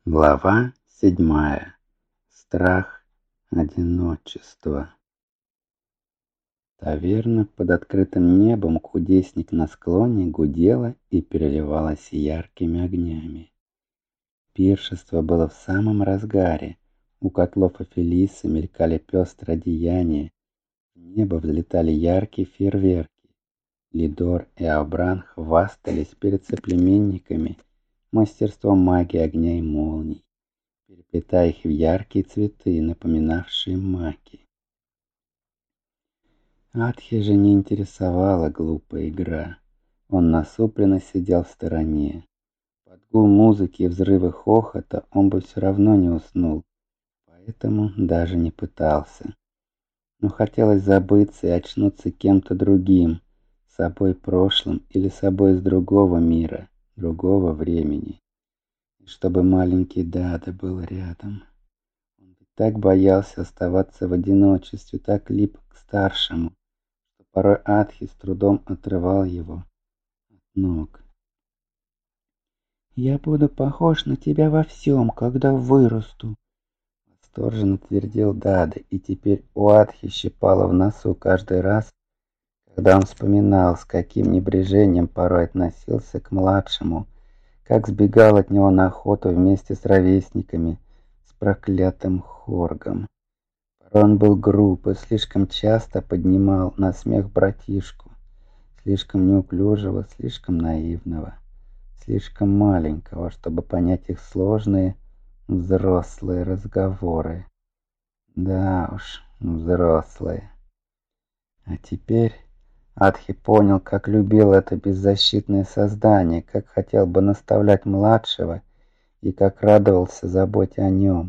Глава 7. Страх одиночества. Таверна под открытым небом, кудесник на склоне, гудела и переливалась яркими огнями. Пиршество было в самом разгаре. У котлов Афелисы мелькали пестрые одеяния, в небо взлетали яркие фейерверки. Лидор и Аобран хвастались перед соплеменниками мастерством магии огня и молний, переплетая их в яркие цветы, напоминавшие маки. Атхи же не интересовала глупая игра. Он насупленно сидел в стороне. Под гул музыки и взрывы хохота он бы все равно не уснул, поэтому даже не пытался. Но хотелось забыться и очнуться кем-то другим, собой прошлым или собой из другого мира, другого времени. И чтобы маленький Дада был рядом. Так боялся оставаться в одиночестве, так лип к старшему, что порой Атхи с трудом отрывал его от ног. «Я буду похож на тебя во всем, когда вырасту», — восторженно твердил Дада, и теперь у Атхи щипало в носу каждый раз, когда он вспоминал, с каким небрежением порой относился к младшему, как сбегал от него на охоту вместе с ровесниками, с проклятым Хоргом. Он был груб и слишком часто поднимал на смех братишку, слишком неуклюжего, слишком наивного, слишком маленького, чтобы понять их сложные взрослые разговоры. Да уж, взрослые. А теперь Атхи понял, как любил это беззащитное создание, как хотел бы наставлять младшего и как радовался заботе о нем.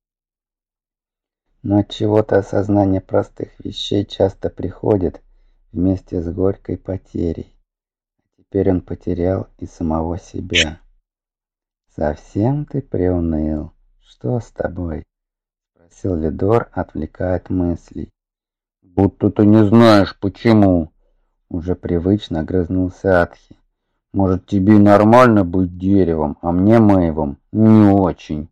Но отчего-то осознание простых вещей часто приходит вместе с горькой потерей. Теперь он потерял и самого себя. «Совсем ты приуныл? Что с тобой?» — спросил Лидор, отвлекая от мыслей. «Будто ты не знаешь, почему!» — уже привычно огрызнулся Атхи. «Может, тебе нормально быть деревом, а мне мейвом не очень?»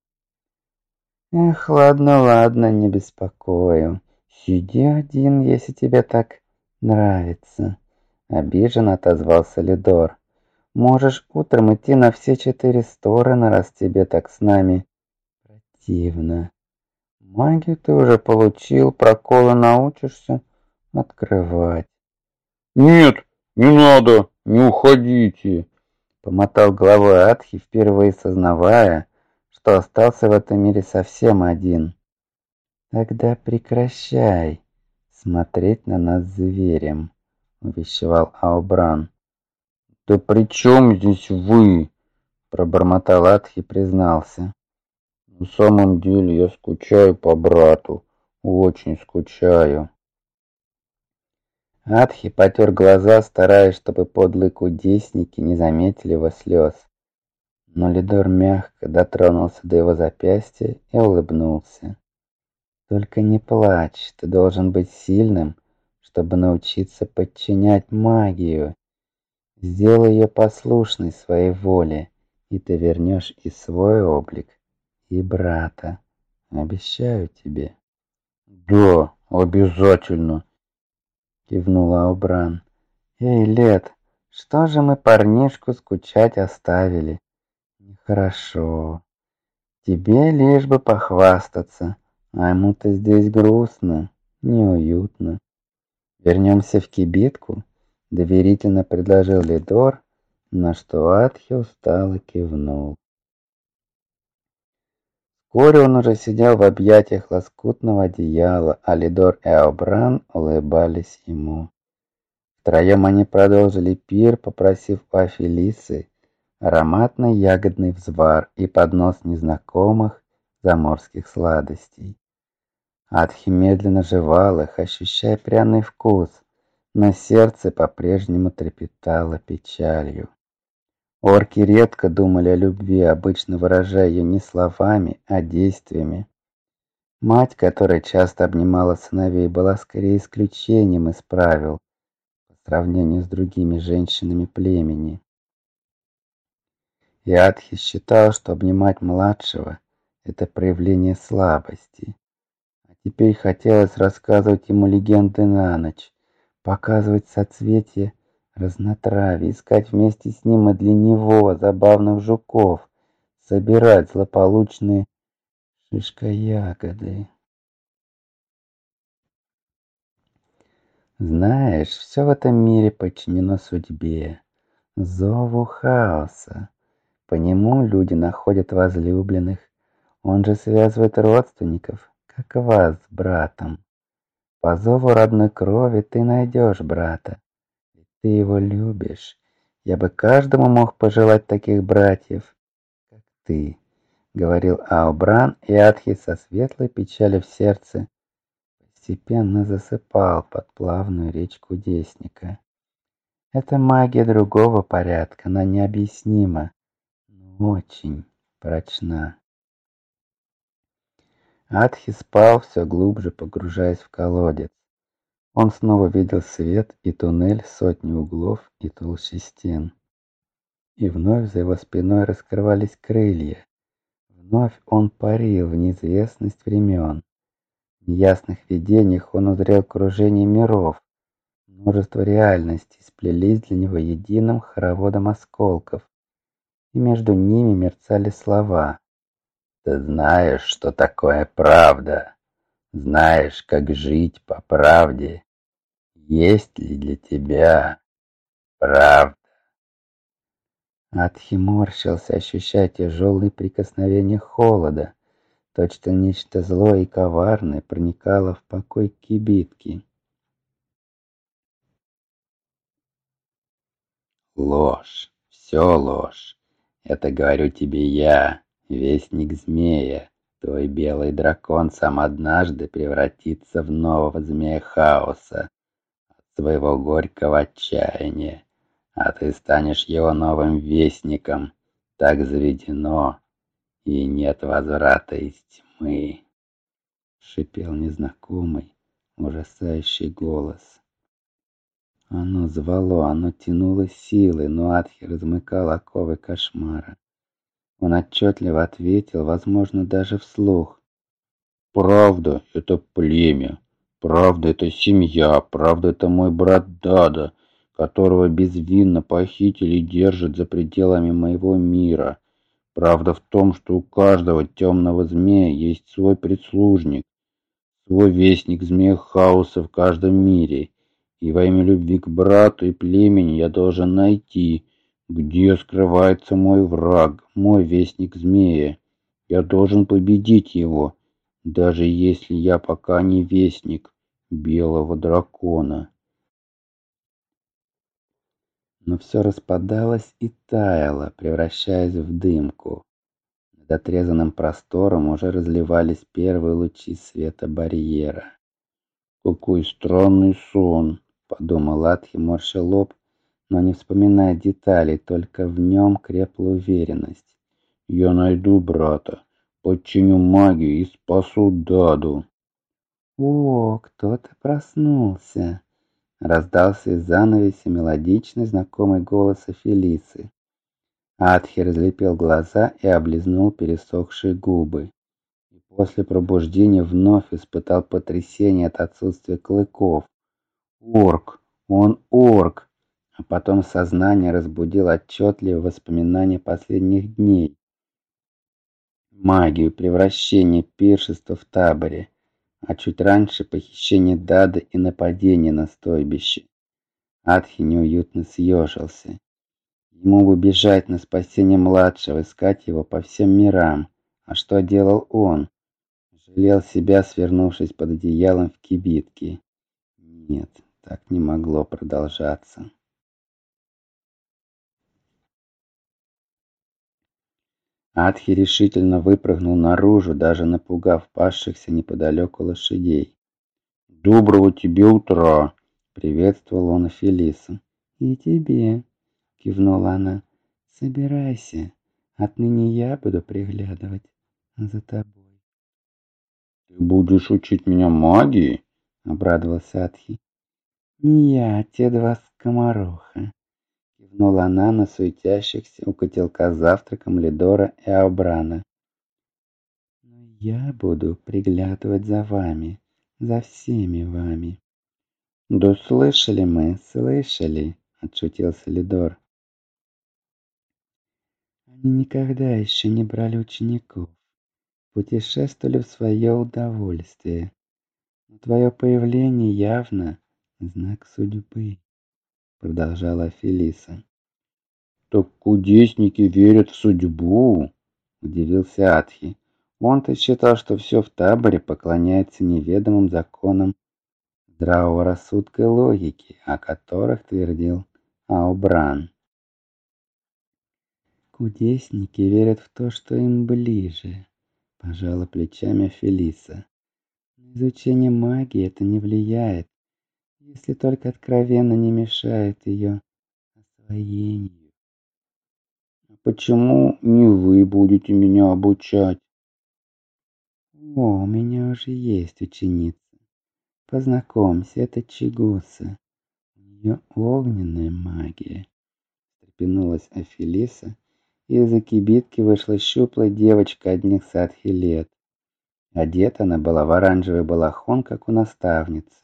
«Эх, ладно, ладно, не беспокою. Сиди один, если тебе так нравится», — обиженно отозвался Лидор. «Можешь утром идти на все 4 стороны, раз тебе так с нами противно. Магию ты уже получил, проколы научишься открывать». «Нет, не надо, не уходите!» — помотал головой Атхи, впервые сознавая, что остался в этом мире совсем один. «Тогда прекращай смотреть на нас зверем», — увещевал Аобран. «Да при чем здесь вы?» — пробормотал Атхи и признался. «На самом деле я скучаю по брату, очень скучаю». Атхи потер глаза, стараясь, чтобы подлые кудесники не заметили его слез. Но Лидор мягко дотронулся до его запястья и улыбнулся. «Только не плачь, ты должен быть сильным, чтобы научиться подчинять магию. Сделай ее послушной своей воле, и ты вернешь и свой облик, и брата. Обещаю тебе». «Да, обязательно!» — кивнула Аобран. «Эй, Лет, что же мы парнишку скучать оставили? Нехорошо. Тебе лишь бы похвастаться, а ему-то здесь грустно, неуютно. Вернемся в кибитку?» — доверительно предложил Лидор, на что Атхи устало кивнул. Вскоре он уже сидел в объятиях лоскутного одеяла, а Лидор и Аобран улыбались ему. Втроем они продолжили пир, попросив у Афелисы ароматный ягодный взвар и поднос незнакомых заморских сладостей. Атхи медленно жевал их, ощущая пряный вкус, но сердце по-прежнему трепетало печалью. Орки редко думали о любви, обычно выражая ее не словами, а действиями. Мать, которая часто обнимала сыновей, была скорее исключением из правил по сравнению с другими женщинами племени. И Атхи считал, что обнимать младшего — это проявление слабости. А теперь хотелось рассказывать ему легенды на ночь, показывать соцветия разнотравья, искать вместе с ним и для него забавных жуков, собирать злополучные шишкоягоды. Знаешь, все в этом мире подчинено судьбе, зову хаоса. По нему люди находят возлюбленных, он же связывает родственников, как вас с братом. По зову родной крови ты найдешь брата, ведь ты его любишь. Я бы каждому мог пожелать таких братьев, как ты, говорил Аобран, и Атхи со светлой печалью в сердце постепенно засыпал под плавную речь кудесника. Это магия другого порядка, она необъяснима, но очень прочна. Атхи спал, все глубже погружаясь в колодец. Он снова видел свет и туннель, сотни углов и толщи стен. И вновь за его спиной раскрывались крылья. Вновь он парил в неизвестность времен. В неясных видениях он узрел кружение миров. Множество реальностей сплелись для него единым хороводом осколков, и между ними мерцали слова. «Ты знаешь, что такое правда? Знаешь, как жить по правде? Есть ли для тебя правда?» Атхи морщился, ощущая тяжелые прикосновения холода. Точно нечто злое и коварное проникало в покой кибитки. Ложь, все ложь. Это говорю тебе я, вестник змея. Твой белый дракон сам однажды превратится в нового змея хаоса от своего горького отчаяния, а ты станешь его новым вестником. Так заведено, и нет возврата из тьмы. Шипел незнакомый, ужасающий голос. Оно звало, оно тянуло силой, но Атхи размыкал оковы кошмара. Он отчетливо ответил, возможно, даже вслух. «Правда — это племя. Правда — это семья. Правда — это мой брат Дада, которого безвинно похитили и держат за пределами моего мира. Правда в том, что у каждого темного змея есть свой прислужник, свой вестник змея хаоса в каждом мире. И во имя любви к брату и племени я должен найти, где скрывается мой враг, мой вестник змея. Я должен победить его, даже если я пока не вестник белого дракона». Но все распадалось и таяло, превращаясь в дымку. Над отрезанным простором уже разливались первые лучи света барьера. «Какой странный сон!» — подумал Атхи, морща лоб, но не вспоминая деталей, только в нем крепла уверенность. «Я найду брата, подчиню магию и спасу Даду». «О, кто-то проснулся!» — раздался из занавеси мелодичный знакомый голос Фелисы. Атхи разлепил глаза и облизнул пересохшие губы. И после пробуждения вновь испытал потрясение от отсутствия клыков. Орк! Он орк! А потом сознание разбудило отчетливые воспоминания последних дней. Магию, превращение, пиршество в таборе. А чуть раньше похищение Дады и нападение на стойбище. Атхи неуютно съежился. Ему бы бежать на спасение младшего, искать его по всем мирам. А что делал он? Жалел себя, свернувшись под одеялом в кибитке. Нет, так не могло продолжаться. Атхи решительно выпрыгнул наружу, даже напугав пасшихся неподалеку лошадей. «Доброго тебе утра!» — приветствовал он Фелису. «И тебе!» — кивнула она. «Собирайся, отныне я буду приглядывать за тобой». «Ты будешь учить меня магии?» — обрадовался Атхи. «Не я, а те два скомороха», — кивнула она на суетящихся у котелка с завтраком Лидора и Аубрана. «Но я буду приглядывать за вами, за всеми вами». «Да слышали мы, слышали», — отшутился Лидор. «Они никогда еще не брали учеников, путешествовали в свое удовольствие. Но твое появление явно знак судьбы», — продолжала Фелиса. «Так кудесники верят в судьбу?» — удивился Атхи. Он-то считал, что все в таборе поклоняется неведомым законам здравого рассудка и логики, о которых твердил Аубран. «Кудесники верят в то, что им ближе», — пожала плечами Фелиса. «На изучение магии это не влияет, если только откровенно не мешает ее освоению». «Почему не вы будете меня обучать?» «О, у меня уже есть ученица. Познакомься, это Чигуса. У нее огненная магия». Встрепенулась Афилиса, и из-за кибитки вышла щуплая девочка одних садхи лет. Одета она была в оранжевый балахон, как у наставницы.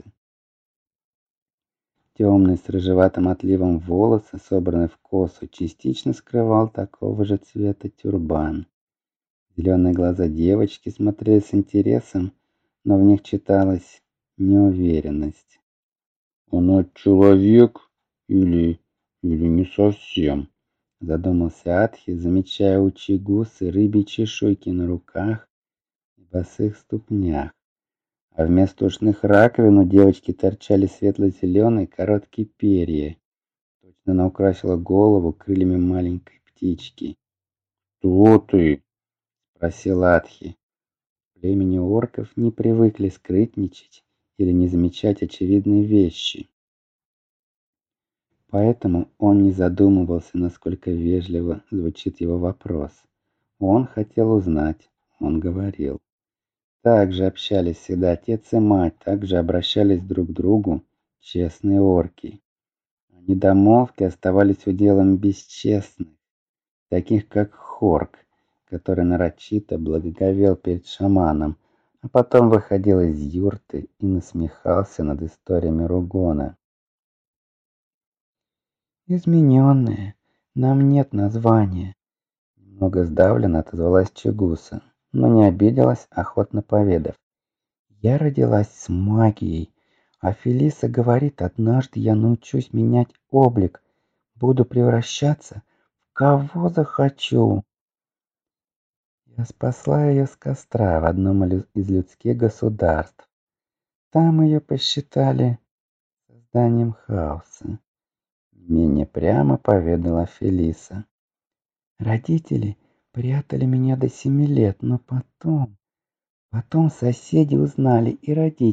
Темный с рыжеватым отливом волосы, собранный в косу, частично скрывал такого же цвета тюрбан. Зеленые глаза девочки смотрели с интересом, но в них читалась неуверенность. «Она человек или не совсем?» Задумался Атхи, замечая у Чигусы рыбьи чешуйки на руках и босых ступнях. А вместо ушных раковин у девочки торчали светло-зеленые короткие перья. Точно она украсила голову крыльями маленькой птички. «Кто ты?» — спросил Атхи. Племени орков не привыкли скрытничать или не замечать очевидные вещи. Поэтому он не задумывался, насколько вежливо звучит его вопрос. Он хотел узнать, он говорил. Так же общались всегда отец и мать, так же обращались друг к другу честные орки. А недомолвки оставались уделом бесчестных, таких как Хорк, который нарочито благоговел перед шаманом, а потом выходил из юрты и насмехался над историями Ругона. «Измененные, нам нет названия», — немного сдавленно отозвалась Чигуса, но не обиделась, охотно поведав. «Я родилась с магией, а Фелиса говорит, однажды я научусь менять облик, буду превращаться в кого захочу». Я спасла ее с костра в одном из людских государств. Там ее посчитали созданием хаоса. Менее прямо поведала Фелиса. Родители прятали меня до 7 лет, но потом соседи узнали и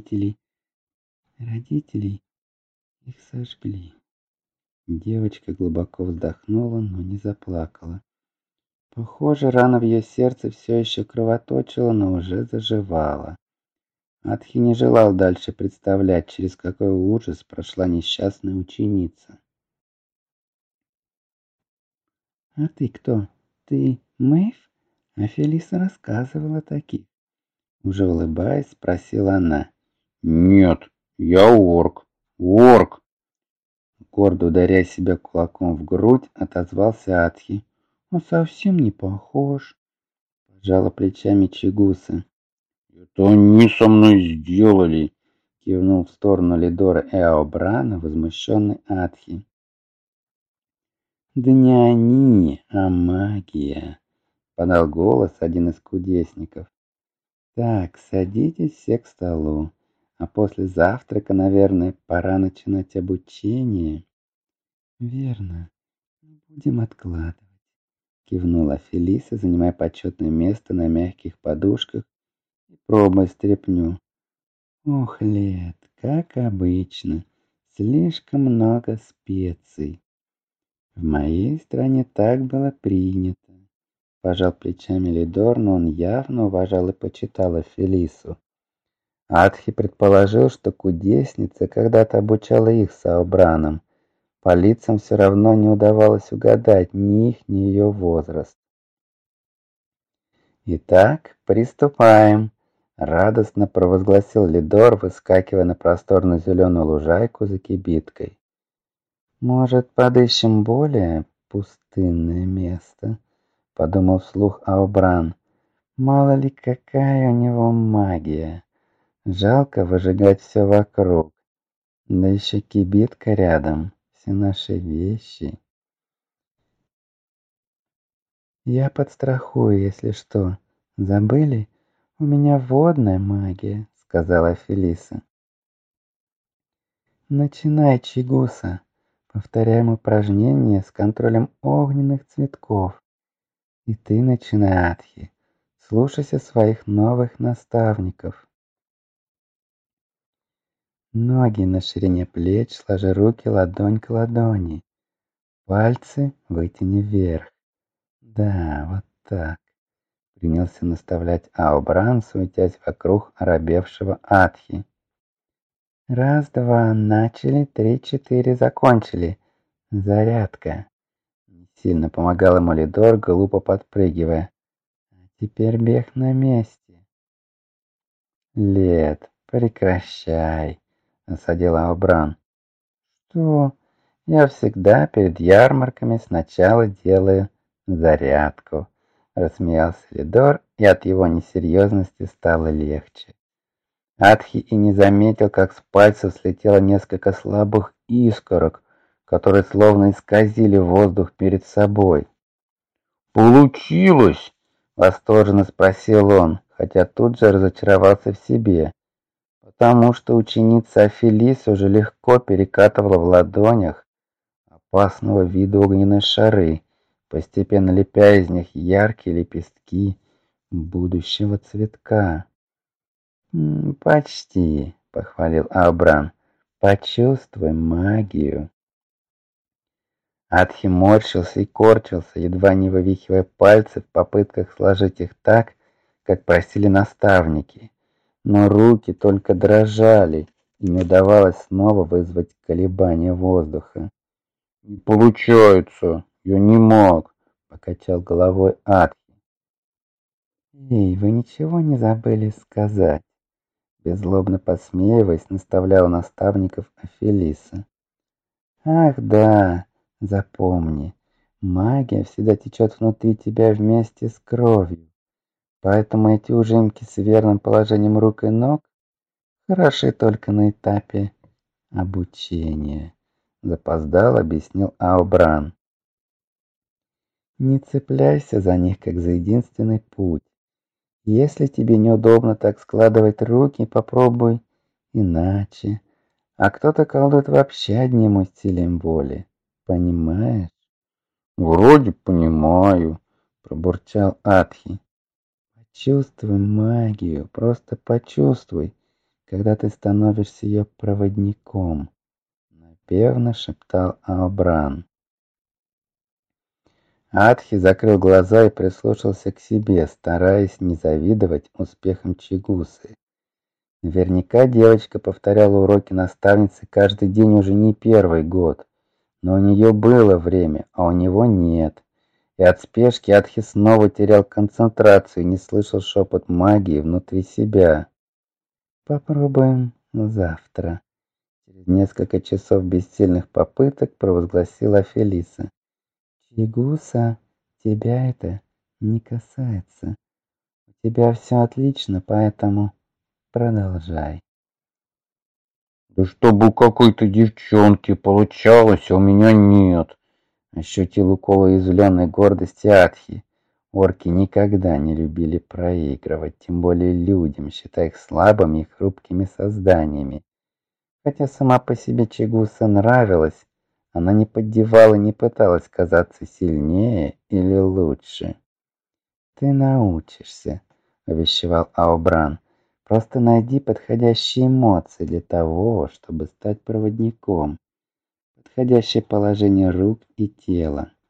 родителей их сожгли. Девочка глубоко вздохнула, но не заплакала. Похоже, рана в ее сердце все еще кровоточила, но уже заживала. Атхи не желал дальше представлять, через какой ужас прошла несчастная ученица. «А ты кто? Ты Мэйв?» А Фелиса рассказывала о таких. Уже улыбаясь, спросила она. «Нет, я орк. Орк!» Гордо ударяя себя кулаком в грудь, отозвался Атхи. «Он совсем не похож», — пожала плечами Чигуса. «Это они со мной сделали!» — кивнул в сторону Лидора и Аобрана возмущенный Атхи. «Да не они, а магия», — подал голос один из кудесников. «Так, садитесь все к столу, а после завтрака, наверное, пора начинать обучение». «Верно, не будем откладывать», — кивнула Фелиса, занимая почетное место на мягких подушках и пробуя стряпню. «Ох, Лет, как обычно, слишком много специй. В моей стране так было принято». Пожал плечами Лидор, но он явно уважал и почитал Фелису. Атхи предположил, что кудесница когда-то обучала их с Аубраном, По лицам все равно не удавалось угадать ни их, ни ее возраст. «Итак, приступаем!» — радостно провозгласил Лидор, выскакивая на просторную зеленую лужайку за кибиткой. «Может, подыщем более пустынное место?» — подумал вслух Аубран. «Мало ли, какая у него магия. Жалко выжигать все вокруг. Да еще кибитка рядом, все наши вещи. Я подстрахую, если что. Забыли? У меня водная магия», — сказала Фелиса. «Начинай, Чигуса. Повторяем упражнение с контролем огненных цветков. И ты начинай, Атхи. Слушайся своих новых наставников. Ноги на ширине плеч, сложи руки ладонь к ладони. Пальцы вытяни вверх. Да, вот так. Принялся наставлять Аубран, суетясь вокруг оробевшего Атхи. Раз, два, начали, три, четыре, закончили. Зарядка. Сильно помогал ему Лидор, глупо подпрыгивая. А теперь бег на месте. Лед, прекращай, осадил Аубран. Что? Я всегда перед ярмарками сначала делаю зарядку. Рассмеялся Лидор, и от его несерьезности стало легче. Атхи и не заметил, как с пальцев слетело несколько слабых искорок, которые словно исказили воздух перед собой. «Получилось!» — восторженно спросил он, хотя тут же разочаровался в себе, потому что ученица Афелис уже легко перекатывала в ладонях опасного вида огненные шары, постепенно лепя из них яркие лепестки будущего цветка. «Почти», — похвалил Абран. «Почувствуй магию». Атхи морщился и корчился, едва не вывихивая пальцы в попытках сложить их так, как просили наставники. Но руки только дрожали, и не удавалось снова вызвать колебания воздуха. «Не получается, я не мог», — покачал головой Атхи. «Эй, вы ничего не забыли сказать?» Беззлобно посмеиваясь, наставлял наставников Афелиса. «Ах да, запомни, магия всегда течет внутри тебя вместе с кровью, поэтому эти ужимки с верным положением рук и ног хороши только на этапе обучения», — запоздал, объяснил Аубран. «Не цепляйся за них, как за единственный путь. Если тебе неудобно так складывать руки, попробуй иначе. А кто-то колдует вообще одним усилием воли. Понимаешь?» «Вроде понимаю», — пробурчал Атхи. «Почувствуй магию, просто почувствуй, когда ты становишься ее проводником», — напевно шептал Аобран. Атхи закрыл глаза и прислушался к себе, стараясь не завидовать успехам Чигусы. Наверняка девочка повторяла уроки наставницы каждый день уже не первый год, но у нее было время, а у него нет. И от спешки Атхи снова терял концентрацию и не слышал шепот магии внутри себя. «Попробуем завтра», — через несколько часов бессильных попыток провозгласила Фелиса. «Чигуса, тебя это не касается. У тебя все отлично, поэтому продолжай». «Да чтобы у какой-то девчонки получалось, а у меня нет», — ощутил укол уязвленной гордости Атхи. Орки никогда не любили проигрывать, тем более людям, считая их слабыми и хрупкими созданиями. Хотя сама по себе Чигуса нравилась, она не поддевала и не пыталась казаться сильнее или лучше. «Ты научишься», — увещевал Аубран. «Просто найди подходящие эмоции для того, чтобы стать проводником. Подходящее положение рук и тела.